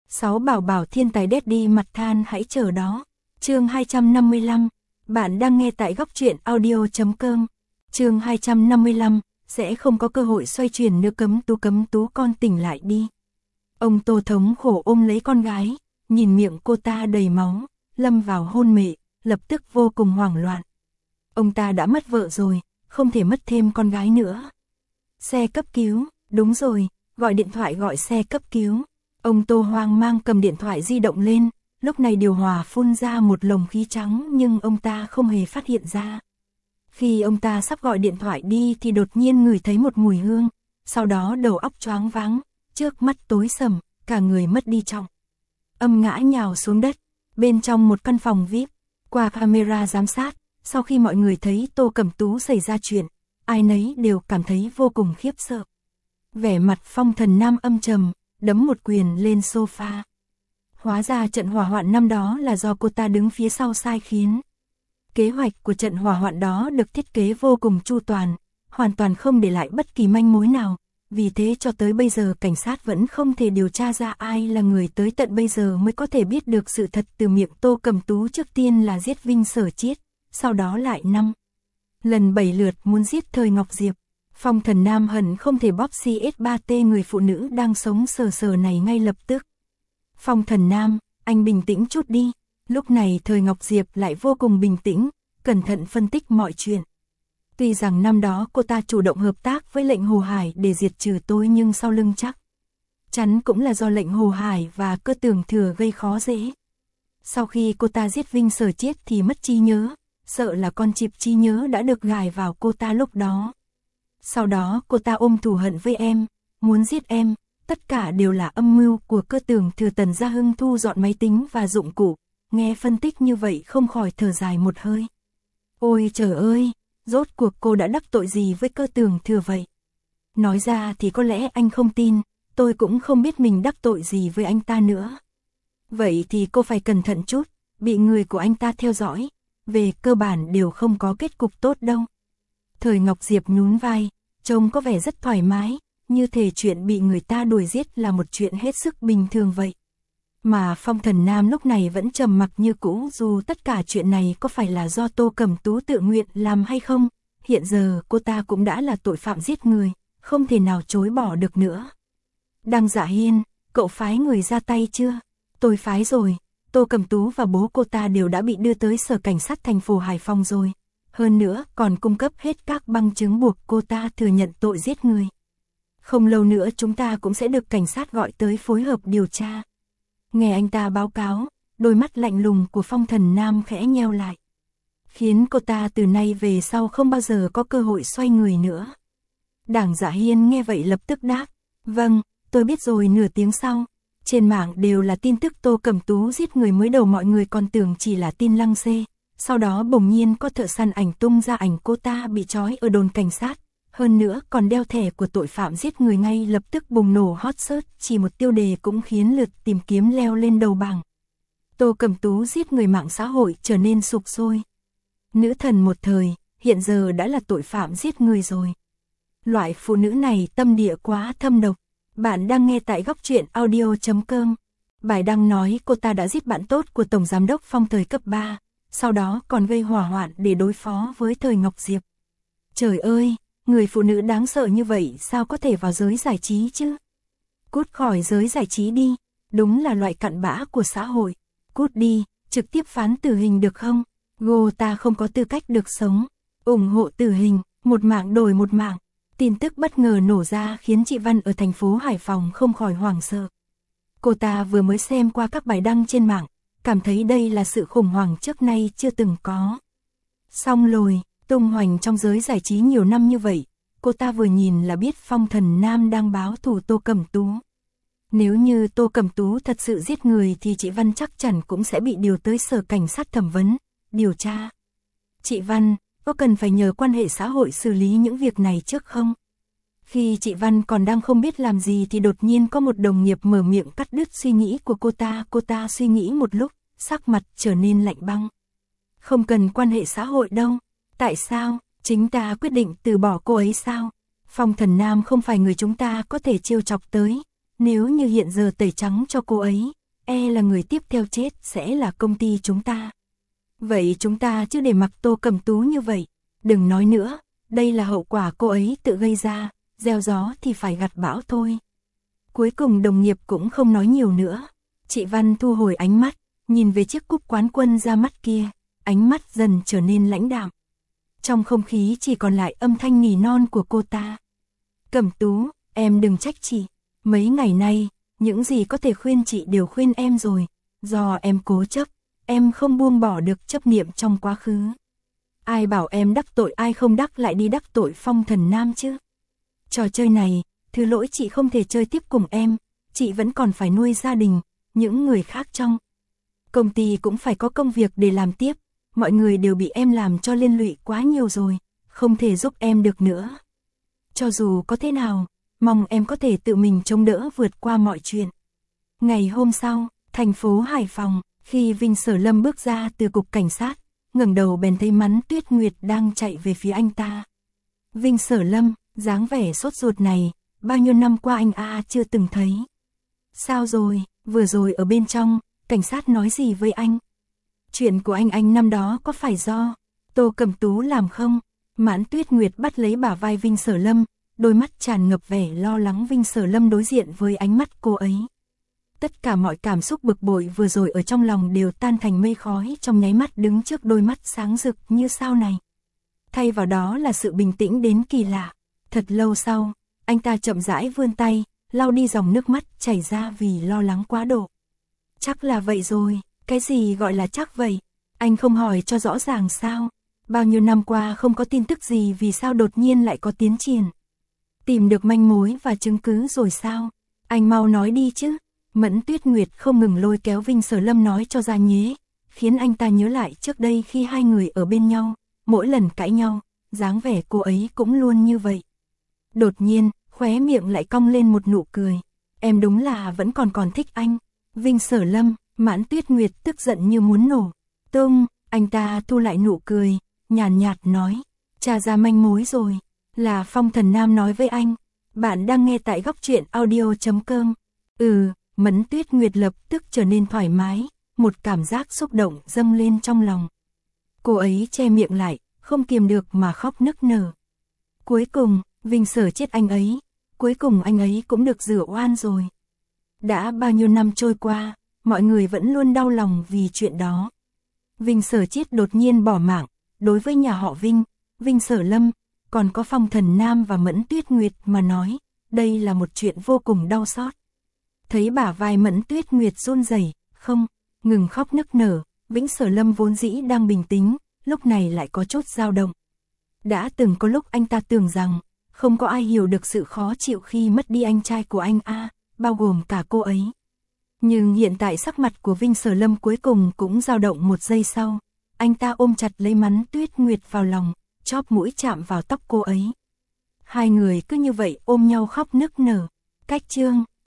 6 bảo bảo thiên tài daddy mặt than hãy chờ đó. Chương 255. Bạn đang nghe tại góc truyện audio.com. Chương 255. Sẽ không có cơ hội xoay chuyển nữa, cấm tú con tỉnh lại đi. Ông Tô thống khổ ôm lấy con gái, nhìn miệng cô ta đầy máu, lâm vào hôn mê, lập tức vô cùng hoảng loạn. Ông ta đã mất vợ rồi, không thể mất thêm con gái nữa. Xe cấp cứu, đúng rồi, gọi điện thoại gọi xe cấp cứu. Ông Tô hoang mang cầm điện thoại di động lên, lúc này điều hòa phun ra một lồng khí trắng nhưng ông ta không hề phát hiện ra. Khi ông ta sắp gọi điện thoại đi thì đột nhiên ngửi thấy một mùi hương, sau đó đầu óc choáng váng, trước mắt tối sầm, cả người mất đi trọng. Ngã nhào xuống đất, bên trong một căn phòng VIP, qua camera giám sát, sau khi mọi người thấy Tô Cẩm Tú xảy ra chuyện, ai nấy đều cảm thấy vô cùng khiếp sợ. Vẻ mặt Phong Thần Nam âm trầm, đấm một quyền lên sofa. Hóa ra trận hỏa hoạn năm đó là do cô ta đứng phía sau sai khiến. Kế hoạch của trận hỏa hoạn đó được thiết kế vô cùng chu toàn, hoàn toàn không để lại bất kỳ manh mối nào. Vì thế cho tới bây giờ cảnh sát vẫn không thể điều tra ra ai là người, tới tận bây giờ mới có thể biết được sự thật từ miệng Tô Cẩm Tú. Trước tiên là giết Vinh Sở Chiết, sau đó lại 5 lần 7 lượt muốn giết Thời Ngọc Diệp. Phong Thần Nam hận không thể bóp CS3T người phụ nữ đang sống sờ sờ này ngay lập tức. Phong Thần Nam, anh bình tĩnh chút đi. Lúc này Thời Ngọc Diệp lại vô cùng bình tĩnh, cẩn thận phân tích mọi chuyện. Tuy rằng năm đó cô ta chủ động hợp tác với lệnh Hồ Hải để diệt trừ tôi, nhưng sau lưng chắc chắn cũng là do lệnh Hồ Hải và Cơ Tưởng Thừa gây khó dễ. Sau khi cô ta giết Vinh Sở Chiết thì mất trí nhớ, sợ là con chip trí nhớ đã được gài vào cô ta lúc đó. Sau đó cô ta ôm thù hận với em, muốn giết em, tất cả đều là âm mưu của Cơ Tưởng Thừa. Tần Gia Hưng thu dọn máy tính và dụng cụ, nghe phân tích như vậy không khỏi thở dài một hơi. Ôi trời ơi, rốt cuộc cô đã đắc tội gì với Cơ Tưởng Thừa vậy? Nói ra thì có lẽ anh không tin, tôi cũng không biết mình đắc tội gì với anh ta nữa. Vậy thì cô phải cẩn thận chút, bị người của anh ta theo dõi, về cơ bản đều không có kết cục tốt đâu. Thời Ngọc Diệp nhún vai, trông có vẻ rất thoải mái, như thể chuyện bị người ta đuổi giết là một chuyện hết sức bình thường vậy. Mà Phong Thần Nam lúc này vẫn trầm mặc như cũ, dù tất cả chuyện này có phải là do Tô Cẩm Tú tự nguyện làm hay không, hiện giờ cô ta cũng đã là tội phạm giết người, không thể nào chối bỏ được nữa. Đăng Dạ Hiên, cậu phái người ra tay chưa? Tôi phái rồi, Tô Cẩm Tú và bố cô ta đều đã bị đưa tới sở cảnh sát thành phố Hải Phòng rồi. Hơn nữa còn cung cấp hết các bằng chứng buộc cô ta thừa nhận tội giết người. Không lâu nữa chúng ta cũng sẽ được cảnh sát gọi tới phối hợp điều tra. Nghe anh ta báo cáo, đôi mắt lạnh lùng của Phong Thần Nam khẽ nheo lại, khiến cô ta từ nay về sau không bao giờ có cơ hội xoay người nữa. Đảng Dạ Hiên nghe vậy lập tức đáp, vâng, tôi biết rồi. Nửa tiếng sau, trên mạng đều là tin tức Tô Cẩm Tú giết người. Mới đầu mọi người còn tưởng chỉ là tin lăng xê, sau đó bỗng nhiên có thợ săn ảnh tung ra ảnh cô ta bị trói ở đồn cảnh sát, hơn nữa còn đeo thẻ của tội phạm giết người. Ngay lập tức bùng nổ hot search, chỉ một tiêu đề cũng khiến lượt tìm kiếm leo lên đầu bảng. Tô Cẩm Tú giết người, mạng xã hội trở nên sục sôi. Nữ thần một thời, hiện giờ đã là tội phạm giết người rồi. Loại phụ nữ này tâm địa quá thâm độc. Bạn đang nghe tại góc truyện audio.com. Bài đăng nói cô ta đã giết bạn tốt của Tổng Giám đốc Phong thời cấp 3, sau đó còn gây hỏa hoạn để đối phó với Thời Ngọc Diệp. Trời ơi, người phụ nữ đáng sợ như vậy sao có thể vào giới giải trí chứ? Cút khỏi giới giải trí đi, đúng là loại cặn bã của xã hội. Cút đi, trực tiếp phán tử hình được không? Cô ta không có tư cách được sống. Ủng hộ tử hình, một mạng đổi một mạng. Tin tức bất ngờ nổ ra khiến chị Văn ở thành phố Hải Phòng không khỏi hoảng sợ. Cô ta vừa mới xem qua các bài đăng trên mạng, cảm thấy đây là sự khủng hoảng trước nay chưa từng có. Xong rồi, tung hoành trong giới giải trí nhiều năm như vậy, cô ta vừa nhìn là biết Phong Thần Nam đang báo thù Tô Cẩm Tú. Nếu như Tô Cẩm Tú thật sự giết người thì chị Văn chắc chắn cũng sẽ bị điều tới sở cảnh sát thẩm vấn, điều tra. Chị Văn, có cần phải nhờ quan hệ xã hội xử lý những việc này trước không? Khi chị Văn còn đang không biết làm gì thì đột nhiên có một đồng nghiệp mở miệng cắt đứt suy nghĩ của cô ta. Cô ta suy nghĩ một lúc, sắc mặt trở nên lạnh băng. Không cần quan hệ xã hội đâu. Tại sao? Chính ta quyết định từ bỏ cô ấy sao? Phong Thần Nam không phải người chúng ta có thể trêu chọc tới. Nếu như hiện giờ tẩy trắng cho cô ấy, là người tiếp theo chết sẽ là công ty chúng ta. Vậy chúng ta chứ để mặc Tô Cẩm Tú như vậy, đừng nói nữa, đây là hậu quả cô ấy tự gây ra, gieo gió thì phải gặt bão thôi. Cuối cùng đồng nghiệp cũng không nói nhiều nữa, chị Văn thu hồi ánh mắt, nhìn về chiếc cúp quán quân ra mắt kia, ánh mắt dần trở nên lãnh đạm. Trong không khí chỉ còn lại âm thanh nỉ non của cô ta. Cẩm Tú, em đừng trách chị, mấy ngày nay, những gì có thể khuyên chị đều khuyên em rồi, do em cố chấp, em không buông bỏ được chấp niệm trong quá khứ. Ai bảo em đắc tội ai không đắc lại đi đắc tội Phong Thần Nam chứ. Trò chơi này, thứ lỗi chị không thể chơi tiếp cùng em, chị vẫn còn phải nuôi gia đình, những người khác trong công ty cũng phải có công việc để làm tiếp, mọi người đều bị em làm cho liên lụy quá nhiều rồi, không thể giúp em được nữa. Cho dù có thế nào, mong em có thể tự mình chống đỡ vượt qua mọi chuyện. Ngày hôm sau, thành phố Hải Phòng, khi Vinh Sở Lâm bước ra từ cục cảnh sát, ngẩng đầu bèn thấy Mẫn Tuyết Nguyệt đang chạy về phía anh ta. Vinh Sở Lâm, dáng vẻ sốt ruột này, bao nhiêu năm qua anh chưa từng thấy. Sao rồi, vừa rồi ở bên trong, cảnh sát nói gì với anh? Chuyện của anh năm đó có phải do Tô Cẩm Tú làm không? Mẫn Tuyết Nguyệt bắt lấy bả vai Vinh Sở Lâm, đôi mắt tràn ngập vẻ lo lắng. Vinh Sở Lâm đối diện với ánh mắt cô ấy. Tất cả mọi cảm xúc bực bội vừa rồi ở trong lòng đều tan thành mây khói trong nháy mắt đứng trước đôi mắt sáng rực như sao này. Thay vào đó là sự bình tĩnh đến kỳ lạ. Thật lâu sau, anh ta chậm rãi vươn tay, lau đi dòng nước mắt chảy ra vì lo lắng quá độ. Chắc là vậy rồi, cái gì gọi là chắc vậy? Anh không hỏi cho rõ ràng sao? Bao nhiêu năm qua không có tin tức gì vì sao đột nhiên lại có tiến triển? Tìm được manh mối và chứng cứ rồi sao? Anh mau nói đi chứ. Mẫn Tuyết Nguyệt không ngừng lôi kéo Vinh Sở Lâm nói cho ra nhé, khiến anh ta nhớ lại trước đây khi hai người ở bên nhau, mỗi lần cãi nhau, dáng vẻ cô ấy cũng luôn như vậy. Đột nhiên, khóe miệng lại cong lên một nụ cười. Em đúng là vẫn còn thích anh. Vinh Sở Lâm, Mẫn Tuyết Nguyệt tức giận như muốn nổ tung. Anh ta thu lại nụ cười, nhàn nhạt nói, tra ra manh mối rồi, là Phong Thần Nam nói với anh. Bạn đang nghe tại góc truyện audio.com. Mẫn Tuyết Nguyệt lập tức trở nên thoải mái, một cảm giác xúc động dâng lên trong lòng. Cô ấy che miệng lại, không kiềm được mà khóc nức nở. Cuối cùng, Vinh Sở chết anh ấy, cuối cùng anh ấy cũng được rửa oan rồi. Đã bao nhiêu năm trôi qua, mọi người vẫn luôn đau lòng vì chuyện đó. Vinh Sở chết đột nhiên bỏ mạng, đối với nhà họ Vinh, Vinh Sở Lâm, còn có Phong Thần Nam và Mẫn Tuyết Nguyệt mà nói, đây là một chuyện vô cùng đau xót. Thấy bả vai Mẫn Tuyết Nguyệt run rẩy, không ngừng khóc nức nở, Vinh Sở Lâm vốn dĩ đang bình tĩnh, lúc này lại có chút dao động. Đã từng có lúc anh ta tưởng rằng, không có ai hiểu được sự khó chịu khi mất đi anh trai của anh bao gồm cả cô ấy. Nhưng hiện tại sắc mặt của Vinh Sở Lâm cuối cùng cũng dao động một giây sau, anh ta ôm chặt lấy Mẫn Tuyết Nguyệt vào lòng, chóp mũi chạm vào tóc cô ấy. Hai người cứ như vậy ôm nhau khóc nức nở. Cách chương